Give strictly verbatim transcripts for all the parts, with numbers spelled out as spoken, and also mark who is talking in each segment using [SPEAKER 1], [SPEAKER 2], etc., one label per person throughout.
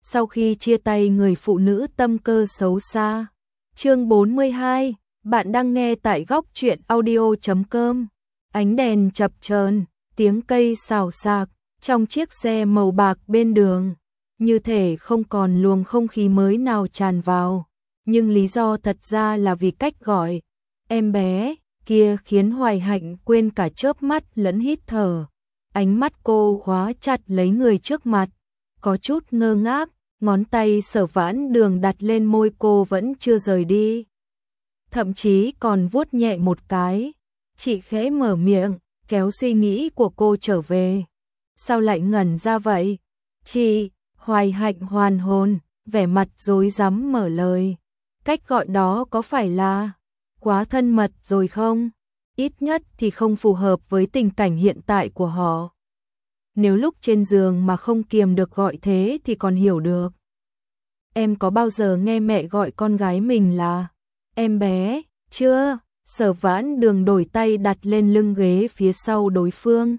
[SPEAKER 1] sau khi chia tay người phụ nữ tâm cơ xấu xa. Chương bốn mươi hai, bạn đang nghe tại góc truyện audio chấm com. Ánh đèn chập chờn, tiếng cây xào xạc trong chiếc xe màu bạc bên đường, như thể không còn luồng không khí mới nào tràn vào, nhưng lý do thật ra là vì cách gọi em bé kia khiến Hoài Hạnh quên cả chớp mắt lẫn hít thở. Ánh mắt cô khóa chặt lấy người trước mặt, có chút ngơ ngác, ngón tay Sở Vãn Đường đặt lên môi cô vẫn chưa rời đi. Thậm chí còn vuốt nhẹ một cái. Chị khẽ mở miệng, kéo suy nghĩ của cô trở về. Sao lại ngẩn ra vậy? Chị, Hoài Hạnh hoàn hồn, vẻ mặt rối rắm mở lời. Cách gọi đó có phải là quá thân mật rồi không? Ít nhất thì không phù hợp với tình cảnh hiện tại của họ. Nếu lúc trên giường mà không kiềm được gọi thế thì còn hiểu được. Em có bao giờ nghe mẹ gọi con gái mình là em bé? Chưa. Sở Vãn Đường đổi tay đặt lên lưng ghế phía sau đối phương.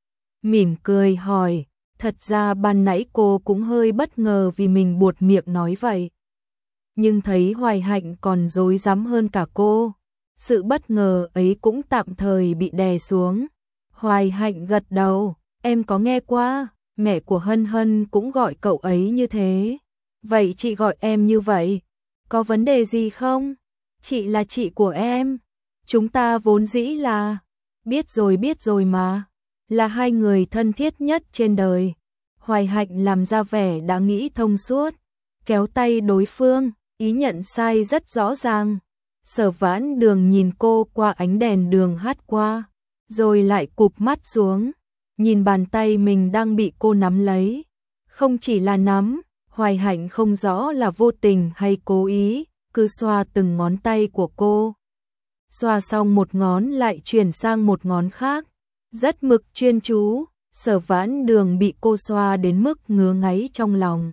[SPEAKER 1] Mỉm cười hỏi, thật ra ban nãy cô cũng hơi bất ngờ vì mình buột miệng nói vậy. Nhưng thấy Hoài Hạnh còn rối rắm hơn cả cô, sự bất ngờ ấy cũng tạm thời bị đè xuống. Hoài Hạnh gật đầu, em có nghe qua, mẹ của Hân Hân cũng gọi cậu ấy như thế. Vậy chị gọi em như vậy, có vấn đề gì không? Chị là chị của em, chúng ta vốn dĩ là, biết rồi biết rồi mà, là hai người thân thiết nhất trên đời. Hoài Hạnh làm ra vẻ đã nghĩ thông suốt, kéo tay đối phương, ý nhận sai rất rõ ràng. Sở Vãn Đường nhìn cô qua ánh đèn đường hắt qua, rồi lại cụp mắt xuống, nhìn bàn tay mình đang bị cô nắm lấy. Không chỉ là nắm, Hoài Hạnh không rõ là vô tình hay cố ý, cứ xoa từng ngón tay của cô. Xoa xong một ngón lại chuyển sang một ngón khác, rất mực chuyên chú. Sở Vãn Đường bị cô xoa đến mức ngứa ngáy trong lòng.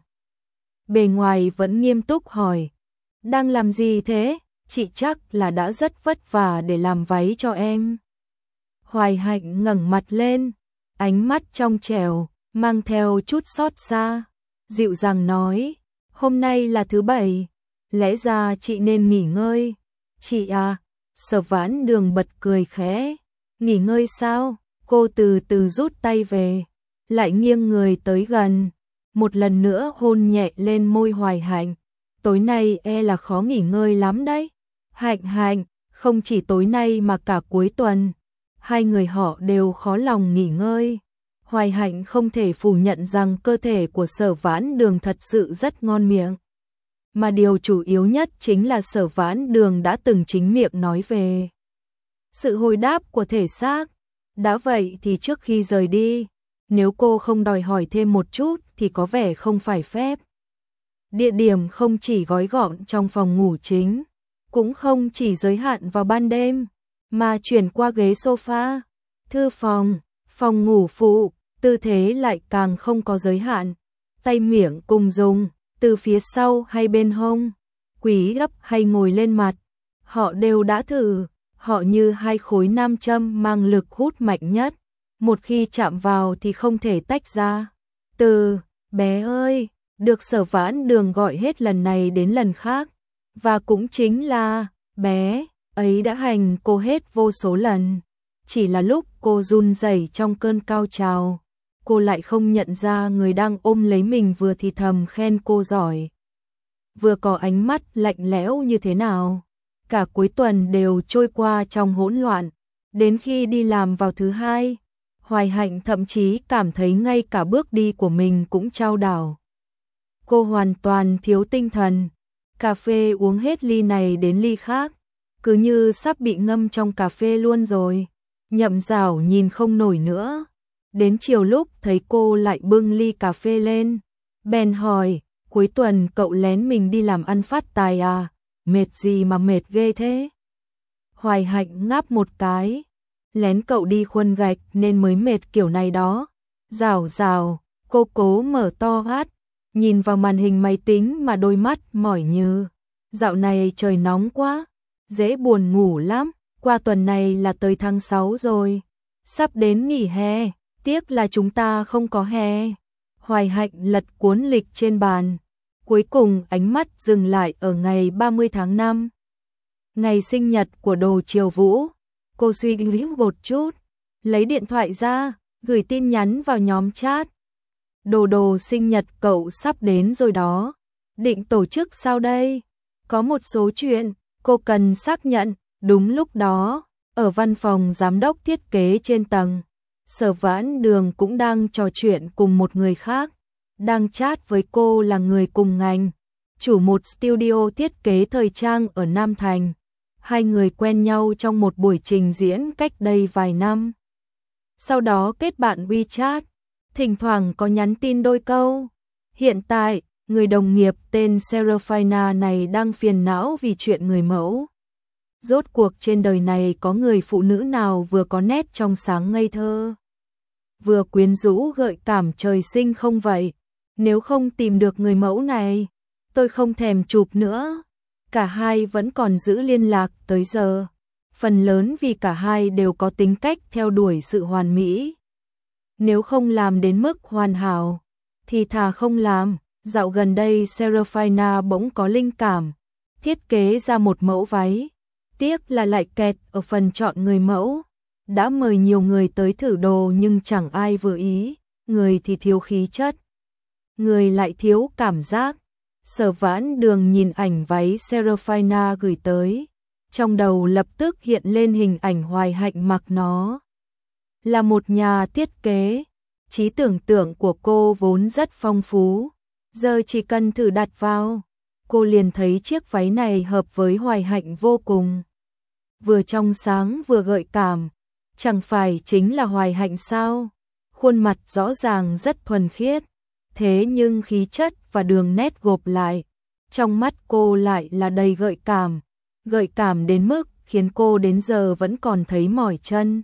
[SPEAKER 1] Bề ngoài vẫn nghiêm túc hỏi, đang làm gì thế? Chị chắc là đã rất vất vả để làm váy cho em. Hoài Hạnh ngẩng mặt lên, ánh mắt trong trẻo, mang theo chút xót xa, dịu dàng nói, hôm nay là thứ bảy, lẽ ra chị nên nghỉ ngơi. Chị à? Sở Vãn Đường bật cười khẽ, nghỉ ngơi sao? Cô từ từ rút tay về, lại nghiêng người tới gần, một lần nữa hôn nhẹ lên môi Hoài Hạnh. Tối nay e là khó nghỉ ngơi lắm đấy. Hạnh Hạnh, không chỉ tối nay mà cả cuối tuần, hai người họ đều khó lòng nghỉ ngơi. Hoài Hạnh không thể phủ nhận rằng cơ thể của Sở Vãn Đường thật sự rất ngon miệng. Mà điều chủ yếu nhất chính là Sở Vãn Đường đã từng chính miệng nói về sự hồi đáp của thể xác. Đã vậy thì trước khi rời đi, nếu cô không đòi hỏi thêm một chút thì có vẻ không phải phép. Địa điểm không chỉ gói gọn trong phòng ngủ chính, cũng không chỉ giới hạn vào ban đêm, mà chuyển qua ghế sofa, thư phòng, phòng ngủ phụ, tư thế lại càng không có giới hạn. Tay miệng cùng dùng, từ phía sau hay bên hông, quỳ gấp hay ngồi lên mặt, họ đều đã thử. Họ như hai khối nam châm mang lực hút mạnh nhất, một khi chạm vào thì không thể tách ra. Từ bé ơi, được Sở Vãn Đường gọi hết lần này đến lần khác, và cũng chính là bé ấy đã hành cô hết vô số lần. Chỉ là lúc cô run rẩy trong cơn cao trào, cô lại không nhận ra người đang ôm lấy mình vừa thì thầm khen cô giỏi, vừa có ánh mắt lạnh lẽo như thế nào. Cả cuối tuần đều trôi qua trong hỗn loạn, đến khi đi làm vào thứ hai, Hoài Hạnh thậm chí cảm thấy ngay cả bước đi của mình cũng chao đảo. Cô hoàn toàn thiếu tinh thần, cà phê uống hết ly này đến ly khác, cứ như sắp bị ngâm trong cà phê luôn rồi. Nhậm Dảo nhìn không nổi nữa, đến chiều lúc thấy cô lại bưng ly cà phê lên, bèn hỏi, cuối tuần cậu lén mình đi làm ăn phát tài à? Mệt gì mà mệt ghê thế? Hoài Hạnh ngáp một cái, lén cậu đi khuân gạch nên mới mệt kiểu này đó. Dảo Dảo, cô cố mở to mắt, nhìn vào màn hình máy tính mà đôi mắt mỏi như. Dạo này trời nóng quá, dễ buồn ngủ lắm, qua tuần này là tới tháng sáu rồi, sắp đến nghỉ hè, tiếc là chúng ta không có hè. Hoài Hạnh lật cuốn lịch trên bàn. Cuối cùng ánh mắt dừng lại ở ngày ba mươi tháng năm. Ngày sinh nhật của Đồ Triều Vũ. Cô suy nghĩ một chút, lấy điện thoại ra, gửi tin nhắn vào nhóm chat. Đồ đồ sinh nhật cậu sắp đến rồi đó. Định tổ chức sao đây? Có một số chuyện cô cần xác nhận. Đúng lúc đó, ở văn phòng giám đốc thiết kế trên tầng, Sở Vãn Đường cũng đang trò chuyện cùng một người khác. Đang chat với cô là người cùng ngành, chủ một studio thiết kế thời trang ở Nam Thành. Hai người quen nhau trong một buổi trình diễn cách đây vài năm. Sau đó kết bạn WeChat, thỉnh thoảng có nhắn tin đôi câu. Hiện tại, người đồng nghiệp tên Seraphina này đang phiền não vì chuyện người mẫu. Rốt cuộc trên đời này có người phụ nữ nào vừa có nét trong sáng ngây thơ, vừa quyến rũ gợi cảm trời sinh không vậy? Nếu không tìm được người mẫu này, tôi không thèm chụp nữa. Cả hai vẫn còn giữ liên lạc tới giờ. Phần lớn vì cả hai đều có tính cách theo đuổi sự hoàn mỹ. Nếu không làm đến mức hoàn hảo, thì thà không làm. Dạo gần đây Seraphina bỗng có linh cảm, thiết kế ra một mẫu váy. Tiếc là lại kẹt ở phần chọn người mẫu. Đã mời nhiều người tới thử đồ nhưng chẳng ai vừa ý. Người thì thiếu khí chất, người lại thiếu cảm giác. Sở Vãn Đường nhìn ảnh váy Seraphina gửi tới, trong đầu lập tức hiện lên hình ảnh Hoài Hạnh mặc nó. Là một nhà thiết kế, trí tưởng tượng của cô vốn rất phong phú, giờ chỉ cần thử đặt vào, cô liền thấy chiếc váy này hợp với Hoài Hạnh vô cùng. Vừa trong sáng vừa gợi cảm, chẳng phải chính là Hoài Hạnh sao? Khuôn mặt rõ ràng rất thuần khiết, thế nhưng khí chất và đường nét gộp lại, trong mắt cô lại là đầy gợi cảm, gợi cảm đến mức khiến cô đến giờ vẫn còn thấy mỏi chân.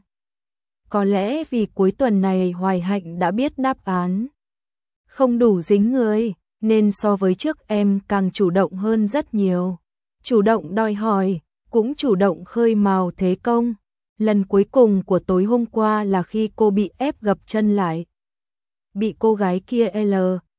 [SPEAKER 1] Có lẽ vì cuối tuần này Hoài Hạnh đã biết đáp án. Không đủ dính người, nên so với trước em càng chủ động hơn rất nhiều. Chủ động đòi hỏi, cũng chủ động khơi mào thế công. Lần cuối cùng của tối hôm qua là khi cô bị ép gập chân lại. Bị cô gái kia L,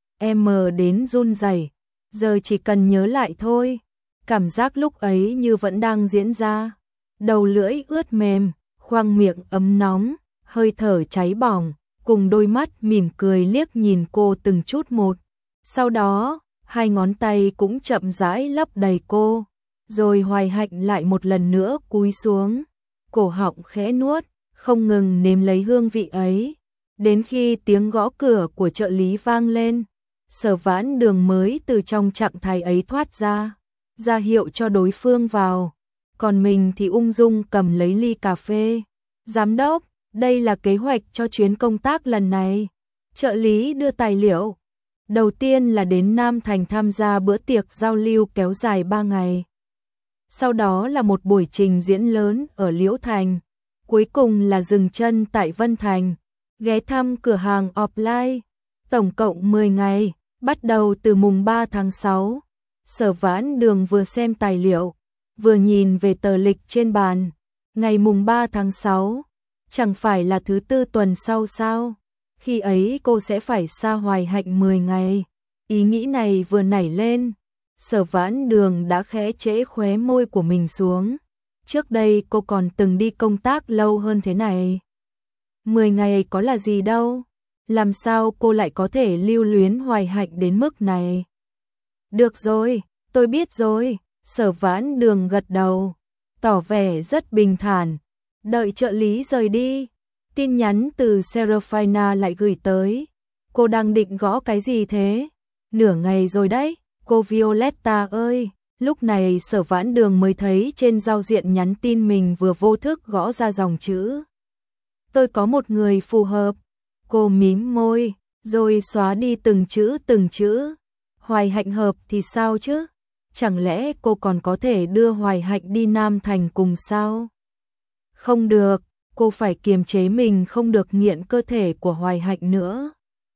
[SPEAKER 1] M đến run rẩy. Giờ chỉ cần nhớ lại thôi. Cảm giác lúc ấy như vẫn đang diễn ra. Đầu lưỡi ướt mềm, khoang miệng ấm nóng, hơi thở cháy bỏng, cùng đôi mắt mỉm cười liếc nhìn cô từng chút một. Sau đó, hai ngón tay cũng chậm rãi lấp đầy cô. Rồi Hoài Hạnh lại một lần nữa cúi xuống, cổ họng khẽ nuốt, không ngừng nếm lấy hương vị ấy. Đến khi tiếng gõ cửa của trợ lý vang lên, Sở Vãn Đường mới từ trong trạng thái ấy thoát ra, ra hiệu cho đối phương vào. Còn mình thì ung dung cầm lấy ly cà phê. Giám đốc, đây là kế hoạch cho chuyến công tác lần này. Trợ lý đưa tài liệu. Đầu tiên là đến Nam Thành tham gia bữa tiệc giao lưu kéo dài ba ngày. Sau đó là một buổi trình diễn lớn ở Liễu Thành. Cuối cùng là dừng chân tại Vân Thành, ghé thăm cửa hàng offline. Tổng cộng mười ngày, bắt đầu từ mùng ba tháng sáu. Sở Vãn Đường vừa xem tài liệu, vừa nhìn về tờ lịch trên bàn. Ngày mùng ba tháng sáu, chẳng phải là thứ tư tuần sau sao? Khi ấy cô sẽ phải xa Hoài Hạnh mười ngày. Ý nghĩ này vừa nảy lên, Sở Vãn Đường đã khẽ trễ khóe môi của mình xuống. Trước đây cô còn từng đi công tác lâu hơn thế này. mười ngày có là gì đâu, làm sao cô lại có thể lưu luyến Hoài Hạnh đến mức này? Được rồi, tôi biết rồi. Sở Vãn Đường gật đầu, tỏ vẻ rất bình thản. Đợi trợ lý rời đi, tin nhắn từ Seraphina lại gửi tới. Cô đang định gõ cái gì thế? Nửa ngày rồi đấy, cô Violetta ơi. Lúc này Sở Vãn Đường mới thấy trên giao diện nhắn tin mình vừa vô thức gõ ra dòng chữ. Tôi có một người phù hợp. Cô mím môi, rồi xóa đi từng chữ từng chữ. Hoài Hạnh hợp thì sao chứ? Chẳng lẽ cô còn có thể đưa Hoài Hạnh đi Nam Thành cùng sao? Không được, cô phải kiềm chế mình không được nghiện cơ thể của Hoài Hạnh nữa.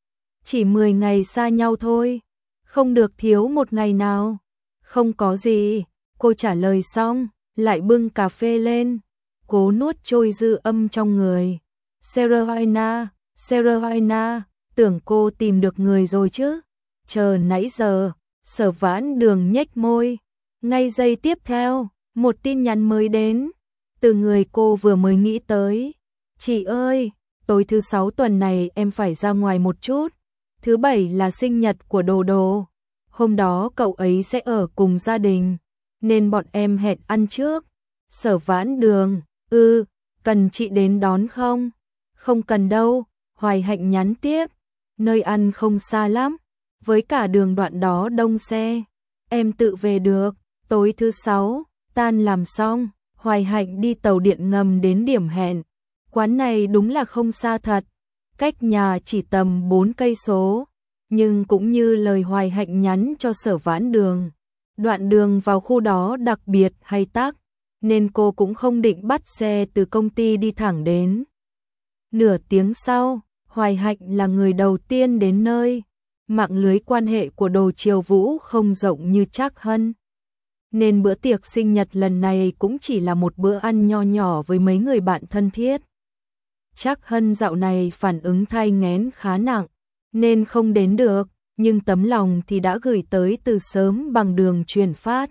[SPEAKER 1] Chỉ mười ngày xa nhau thôi, không được thiếu một ngày nào. Không có gì, cô trả lời xong, lại bưng cà phê lên, cố nuốt trôi dư âm trong người. Seraphina, Seraphina, tưởng cô tìm được người rồi chứ, chờ nãy giờ. Sở Vãn Đường nhếch môi, ngay giây tiếp theo, một tin nhắn mới đến, từ người cô vừa mới nghĩ tới. Chị ơi, tối thứ sáu tuần này em phải ra ngoài một chút, thứ bảy là sinh nhật của Đồ Đồ, hôm đó cậu ấy sẽ ở cùng gia đình, nên bọn em hẹn ăn trước. Sở Vãn Đường, ư, cần chị đến đón không? Không cần đâu, Hoài Hạnh nhắn tiếp, nơi ăn không xa lắm, với cả đường đoạn đó đông xe, em tự về được. Tối thứ sáu, tan làm xong, Hoài Hạnh đi tàu điện ngầm đến điểm hẹn. Quán này đúng là không xa thật, cách nhà chỉ tầm bốn cây số, nhưng cũng như lời Hoài Hạnh nhắn cho Sở Vãn Đường, đoạn đường vào khu đó đặc biệt hay tắc, nên cô cũng không định bắt xe từ công ty đi thẳng đến. Nửa tiếng sau, Hoài Hạnh là người đầu tiên đến nơi. Mạng lưới quan hệ của Đồ Triều Vũ không rộng như Trác Hân, nên bữa tiệc sinh nhật lần này cũng chỉ là một bữa ăn nho nhỏ với mấy người bạn thân thiết. Trác Hân dạo này phản ứng thai nghén khá nặng, nên không đến được, nhưng tấm lòng thì đã gửi tới từ sớm bằng đường truyền phát.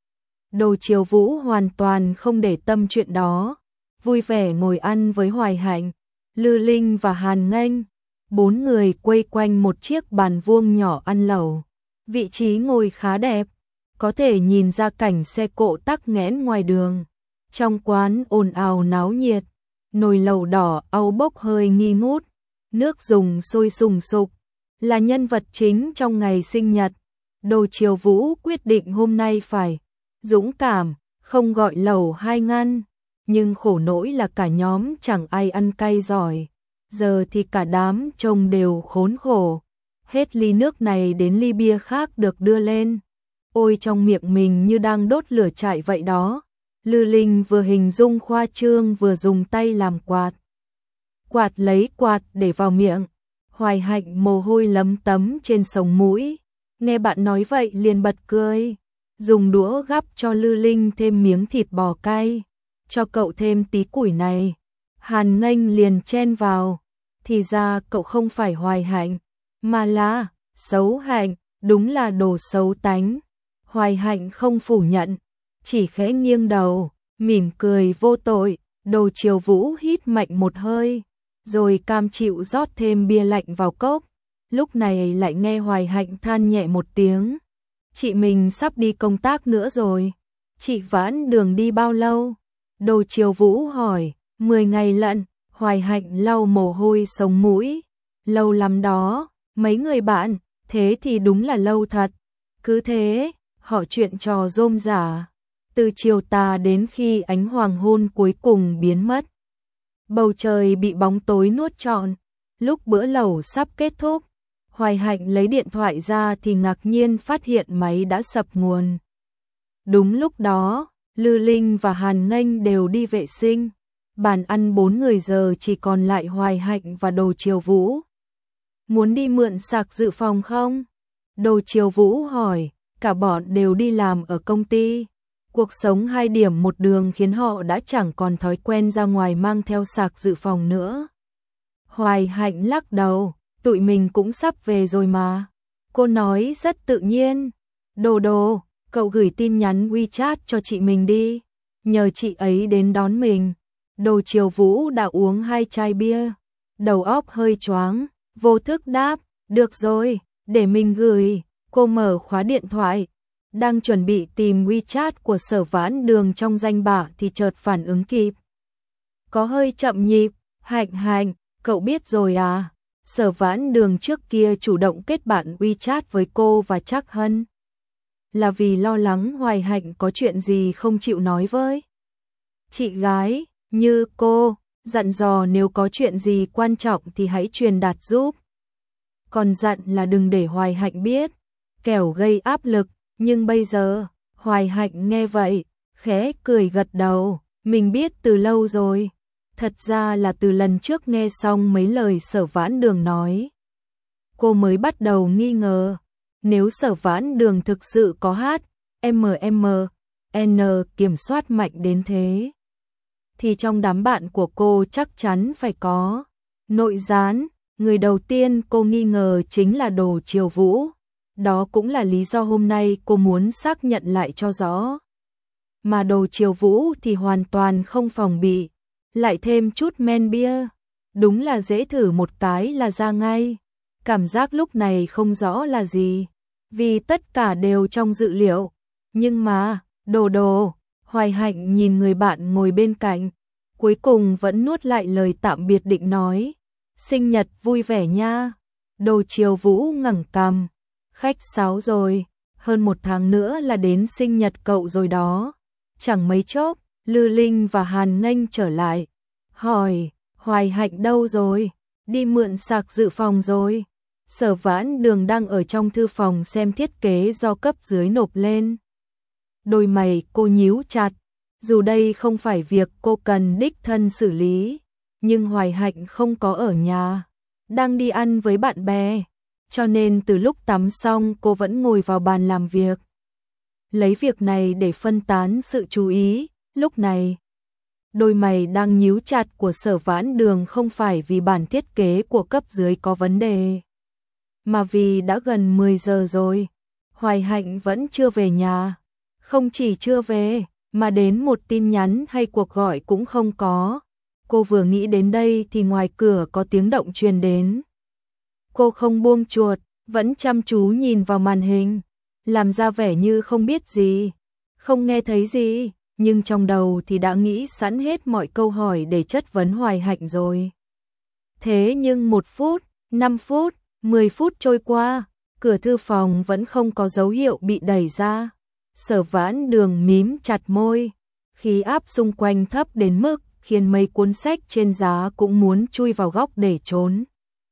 [SPEAKER 1] Đồ Triều Vũ hoàn toàn không để tâm chuyện đó, vui vẻ ngồi ăn với Hoài Hạnh, Lư Linh và Hàn Nghênh. Bốn người quây quanh một chiếc bàn vuông nhỏ ăn lẩu. Vị trí ngồi khá đẹp, có thể nhìn ra cảnh xe cộ tắc nghẽn ngoài đường. Trong quán ồn ào náo nhiệt, nồi lẩu đỏ au bốc hơi nghi ngút, nước dùng sôi sùng sục, là nhân vật chính trong ngày sinh nhật. Đồ Triều Vũ quyết định hôm nay phải dũng cảm, không gọi lẩu hai ngăn, nhưng khổ nỗi là cả nhóm chẳng ai ăn cay giỏi. Giờ thì cả đám trông đều khốn khổ, hết ly nước này đến ly bia khác được đưa lên. Ôi trong miệng mình như đang đốt lửa chạy vậy đó. Lư Linh vừa hình dung khoa trương vừa dùng tay làm quạt. Quạt lấy quạt để vào miệng. Hoài Hạnh mồ hôi lấm tấm trên sống mũi. Nghe bạn nói vậy liền bật cười. Dùng đũa gắp cho Lư Linh thêm miếng thịt bò cay. Cho cậu thêm tí củi này. Hàn Nghênh liền chen vào. Thì ra cậu không phải Hoài Hạnh, mà là Xấu Hạnh, đúng là đồ xấu tánh. Hoài Hạnh không phủ nhận, chỉ khẽ nghiêng đầu, mỉm cười vô tội. Đồ Triều Vũ hít mạnh một hơi, rồi cam chịu rót thêm bia lạnh vào cốc. Lúc này lại nghe Hoài Hạnh than nhẹ một tiếng. Chị mình sắp đi công tác nữa rồi. Chị Vãn Đường đi bao lâu? Đồ Triều Vũ hỏi. Mười ngày lận. Hoài Hạnh lau mồ hôi sống mũi. Lâu lắm đó, mấy người bạn, thế thì đúng là lâu thật. Cứ thế, họ chuyện trò rôm rả, từ chiều tà đến khi ánh hoàng hôn cuối cùng biến mất. Bầu trời bị bóng tối nuốt trọn, lúc bữa lẩu sắp kết thúc, Hoài Hạnh lấy điện thoại ra thì ngạc nhiên phát hiện máy đã sập nguồn. Đúng lúc đó, Lư Linh và Hàn Nghênh đều đi vệ sinh. Bàn ăn bốn người giờ chỉ còn lại Hoài Hạnh và Đồ Triều Vũ. Muốn đi mượn sạc dự phòng không? Đồ Triều Vũ hỏi, cả bọn đều đi làm ở công ty. Cuộc sống hai điểm một đường khiến họ đã chẳng còn thói quen ra ngoài mang theo sạc dự phòng nữa. Hoài Hạnh lắc đầu, tụi mình cũng sắp về rồi mà. Cô nói rất tự nhiên. Đồ Đồ, cậu gửi tin nhắn WeChat cho chị mình đi, nhờ chị ấy đến đón mình. Đồ Triều Vũ đã uống hai chai bia, đầu óc hơi choáng, vô thức đáp, được rồi, để mình gửi. Cô mở khóa điện thoại, đang chuẩn bị tìm WeChat của Sở Vãn Đường trong danh bạ thì chợt phản ứng kịp. Có hơi chậm nhịp. Hạnh Hạnh, cậu biết rồi à, Sở Vãn Đường trước kia chủ động kết bạn WeChat với cô và Trác Hân, là vì lo lắng Hoài Hạnh có chuyện gì không chịu nói với chị gái như cô, dặn dò nếu có chuyện gì quan trọng thì hãy truyền đạt giúp. Còn dặn là đừng để Hoài Hạnh biết, kẻo gây áp lực. Nhưng bây giờ, Hoài Hạnh nghe vậy, khẽ cười gật đầu, mình biết từ lâu rồi. Thật ra là từ lần trước nghe xong mấy lời Sở Vãn Đường nói, cô mới bắt đầu nghi ngờ, nếu Sở Vãn Đường thực sự có hát em em en kiểm soát mạnh đến thế, thì trong đám bạn của cô chắc chắn phải có nội gián. Người đầu tiên cô nghi ngờ chính là Đồ Triều Vũ. Đó cũng là lý do hôm nay cô muốn xác nhận lại cho rõ. Mà Đồ Triều Vũ thì hoàn toàn không phòng bị, lại thêm chút men bia. Đúng là dễ thử một cái là ra ngay. Cảm giác lúc này không rõ là gì, vì tất cả đều trong dự liệu. Nhưng mà, Đồ Đồ, Hoài Hạnh nhìn người bạn ngồi bên cạnh, cuối cùng vẫn nuốt lại lời tạm biệt định nói. Sinh nhật vui vẻ nha. Đồ Triều Vũ ngẩng cằm. Khách sáo rồi, hơn một tháng nữa là đến sinh nhật cậu rồi đó. Chẳng mấy chốc, Lư Linh và Hàn Nghênh trở lại. Hỏi, Hoài Hạnh đâu rồi? Đi mượn sạc dự phòng rồi. Sở Vãn Đường đang ở trong thư phòng xem thiết kế do cấp dưới nộp lên. Đôi mày cô nhíu chặt. Dù đây không phải việc cô cần đích thân xử lý, nhưng Hoài Hạnh không có ở nhà, đang đi ăn với bạn bè, cho nên từ lúc tắm xong cô vẫn ngồi vào bàn làm việc. Lấy việc này để phân tán sự chú ý, lúc này đôi mày đang nhíu chặt của Sở Vãn Đường không phải vì bản thiết kế của cấp dưới có vấn đề, mà vì đã gần mười giờ rồi, Hoài Hạnh vẫn chưa về nhà. Không chỉ chưa về, mà đến một tin nhắn hay cuộc gọi cũng không có. Cô vừa nghĩ đến đây thì ngoài cửa có tiếng động truyền đến. Cô không buông chuột, vẫn chăm chú nhìn vào màn hình, làm ra vẻ như không biết gì, không nghe thấy gì, nhưng trong đầu thì đã nghĩ sẵn hết mọi câu hỏi để chất vấn Hoài Hạnh rồi. Thế nhưng một phút, năm phút, mười phút trôi qua, cửa thư phòng vẫn không có dấu hiệu bị đẩy ra. Sở Vãn Đường mím chặt môi, khí áp xung quanh thấp đến mức khiến mấy cuốn sách trên giá cũng muốn chui vào góc để trốn.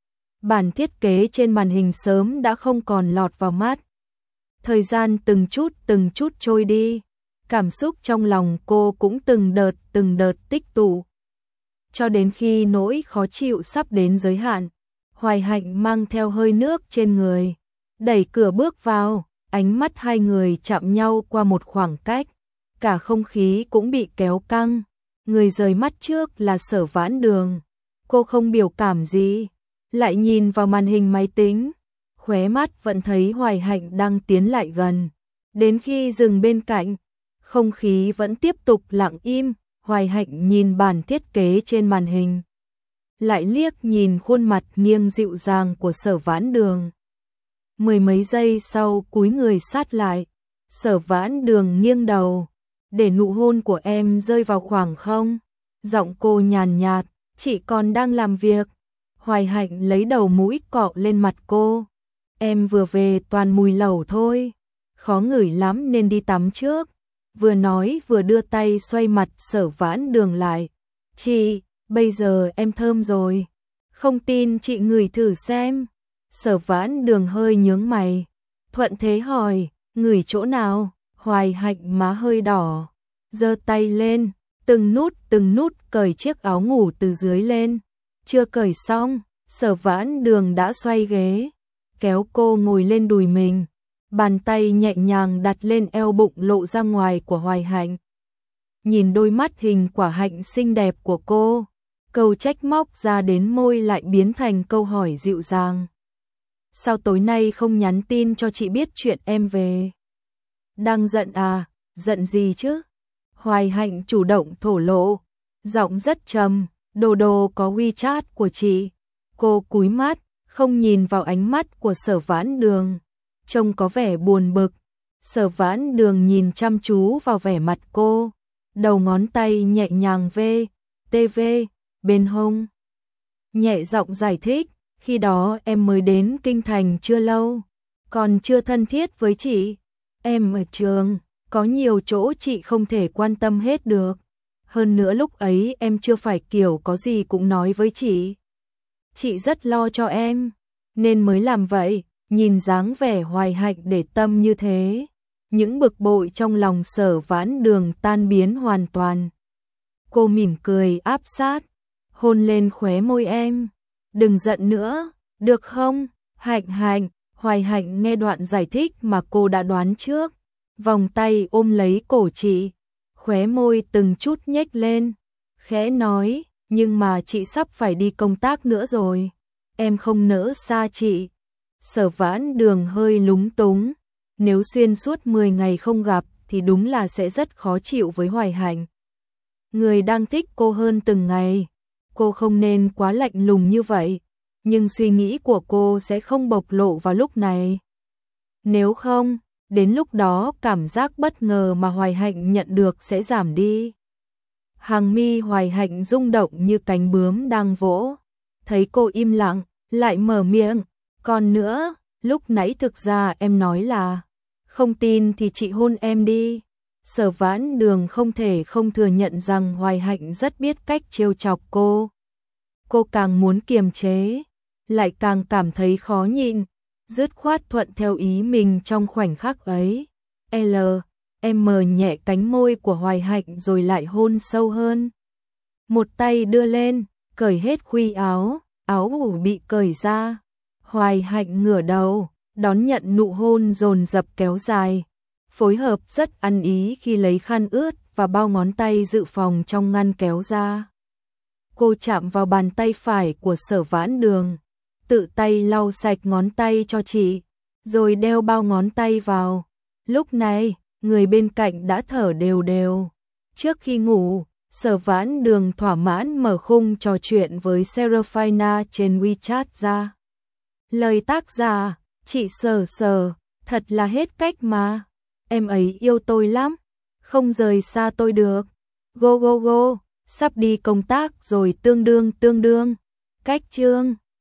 [SPEAKER 1] Bản thiết kế trên màn hình sớm đã không còn lọt vào mắt. Thời gian từng chút từng chút trôi đi, cảm xúc trong lòng cô cũng từng đợt từng đợt tích tụ. Cho đến khi nỗi khó chịu sắp đến giới hạn, Hoài Hạnh mang theo hơi nước trên người, đẩy cửa bước vào. Ánh mắt hai người chạm nhau qua một khoảng cách, cả không khí cũng bị kéo căng. Người rời mắt trước là Sở Vãn Đường. Cô không biểu cảm gì, lại nhìn vào màn hình máy tính, khóe mắt vẫn thấy Hoài Hạnh đang tiến lại gần. Đến khi dừng bên cạnh, không khí vẫn tiếp tục lặng im. Hoài Hạnh nhìn bản thiết kế trên màn hình, lại liếc nhìn khuôn mặt nghiêng dịu dàng của Sở Vãn Đường. Mười mấy giây sau cúi người sát lại, Sở Vãn Đường nghiêng đầu, để nụ hôn của em rơi vào khoảng không. Giọng cô nhàn nhạt, chị còn đang làm việc. Hoài Hạnh lấy đầu mũi cọ lên mặt cô. Em vừa về toàn mùi lẩu thôi, khó ngửi lắm nên đi tắm trước. Vừa nói vừa đưa tay xoay mặt Sở Vãn Đường lại. Chị, bây giờ em thơm rồi, không tin chị ngửi thử xem. Sở Vãn Đường hơi nhướng mày, thuận thế hỏi, ngửi chỗ nào? Hoài Hạnh má hơi đỏ, giơ tay lên, từng nút từng nút cởi chiếc áo ngủ từ dưới lên. Chưa cởi xong, Sở Vãn Đường đã xoay ghế, kéo cô ngồi lên đùi mình, bàn tay nhẹ nhàng đặt lên eo bụng lộ ra ngoài của Hoài Hạnh. Nhìn đôi mắt hình quả hạnh xinh đẹp của cô, câu trách móc ra đến môi lại biến thành câu hỏi dịu dàng. Sao tối nay không nhắn tin cho chị biết chuyện em về? Đang giận à? Giận gì chứ? Hoài Hạnh chủ động thổ lộ, giọng rất trầm, Đồ Đồ có WeChat của chị. Cô cúi mắt, không nhìn vào ánh mắt của Sở Vãn Đường, trông có vẻ buồn bực. Sở Vãn Đường nhìn chăm chú vào vẻ mặt cô, đầu ngón tay nhẹ nhàng vê, tê vê, bên hông. Nhẹ giọng giải thích, khi đó em mới đến Kinh Thành chưa lâu, còn chưa thân thiết với chị. Em ở trường, có nhiều chỗ chị không thể quan tâm hết được. Hơn nữa lúc ấy em chưa phải kiểu có gì cũng nói với chị. Chị rất lo cho em, nên mới làm vậy. Nhìn dáng vẻ Hoài Hạnh để tâm như thế, những bực bội trong lòng Sở Vãn Đường tan biến hoàn toàn. Cô mỉm cười áp sát, hôn lên khóe môi em. Đừng giận nữa, được không? Hạnh Hạnh, Hoài Hạnh nghe đoạn giải thích mà cô đã đoán trước, vòng tay ôm lấy cổ chị, khóe môi từng chút nhếch lên, khẽ nói, nhưng mà chị sắp phải đi công tác nữa rồi. em không nỡ xa chị. Sở Vãn Đường hơi lúng túng, nếu xuyên suốt mười ngày không gặp thì đúng là sẽ rất khó chịu với Hoài Hạnh. Người đang thích cô hơn từng ngày, cô không nên quá lạnh lùng như vậy, nhưng suy nghĩ của cô sẽ không bộc lộ vào lúc này. Nếu không, đến lúc đó cảm giác bất ngờ mà Hoài Hạnh nhận được sẽ giảm đi. Hàng mi Hoài Hạnh rung động như cánh bướm đang vỗ, thấy cô im lặng, lại mở miệng, còn nữa, lúc nãy thực ra em nói là, không tin thì chị hôn em đi. Sở Vãn Đường không thể không thừa nhận rằng Hoài Hạnh rất biết cách trêu chọc cô. Cô càng muốn kiềm chế, lại càng cảm thấy khó nhịn, dứt khoát thuận theo ý mình trong khoảnh khắc ấy. L, em mờ nhẹ cánh môi của Hoài Hạnh rồi lại hôn sâu hơn. Một tay đưa lên, cởi hết khuy áo, áo ngủ bị cởi ra. Hoài Hạnh ngửa đầu, đón nhận nụ hôn dồn dập kéo dài, phối hợp rất ăn ý khi lấy khăn ướt và bao ngón tay dự phòng trong ngăn kéo ra. Cô chạm vào bàn tay phải của Sở Vãn Đường, tự tay lau sạch ngón tay cho chị, rồi đeo bao ngón tay vào. Lúc này, người bên cạnh đã thở đều đều. Trước khi ngủ, Sở Vãn Đường thỏa mãn mở khung trò chuyện với Seraphina trên WeChat ra. Lời tác giả, chị Sở Sở, thật là hết cách mà. Em ấy yêu tôi lắm, không rời xa tôi được. Go go go, sắp đi công tác rồi tương đương tương đương. Cách chương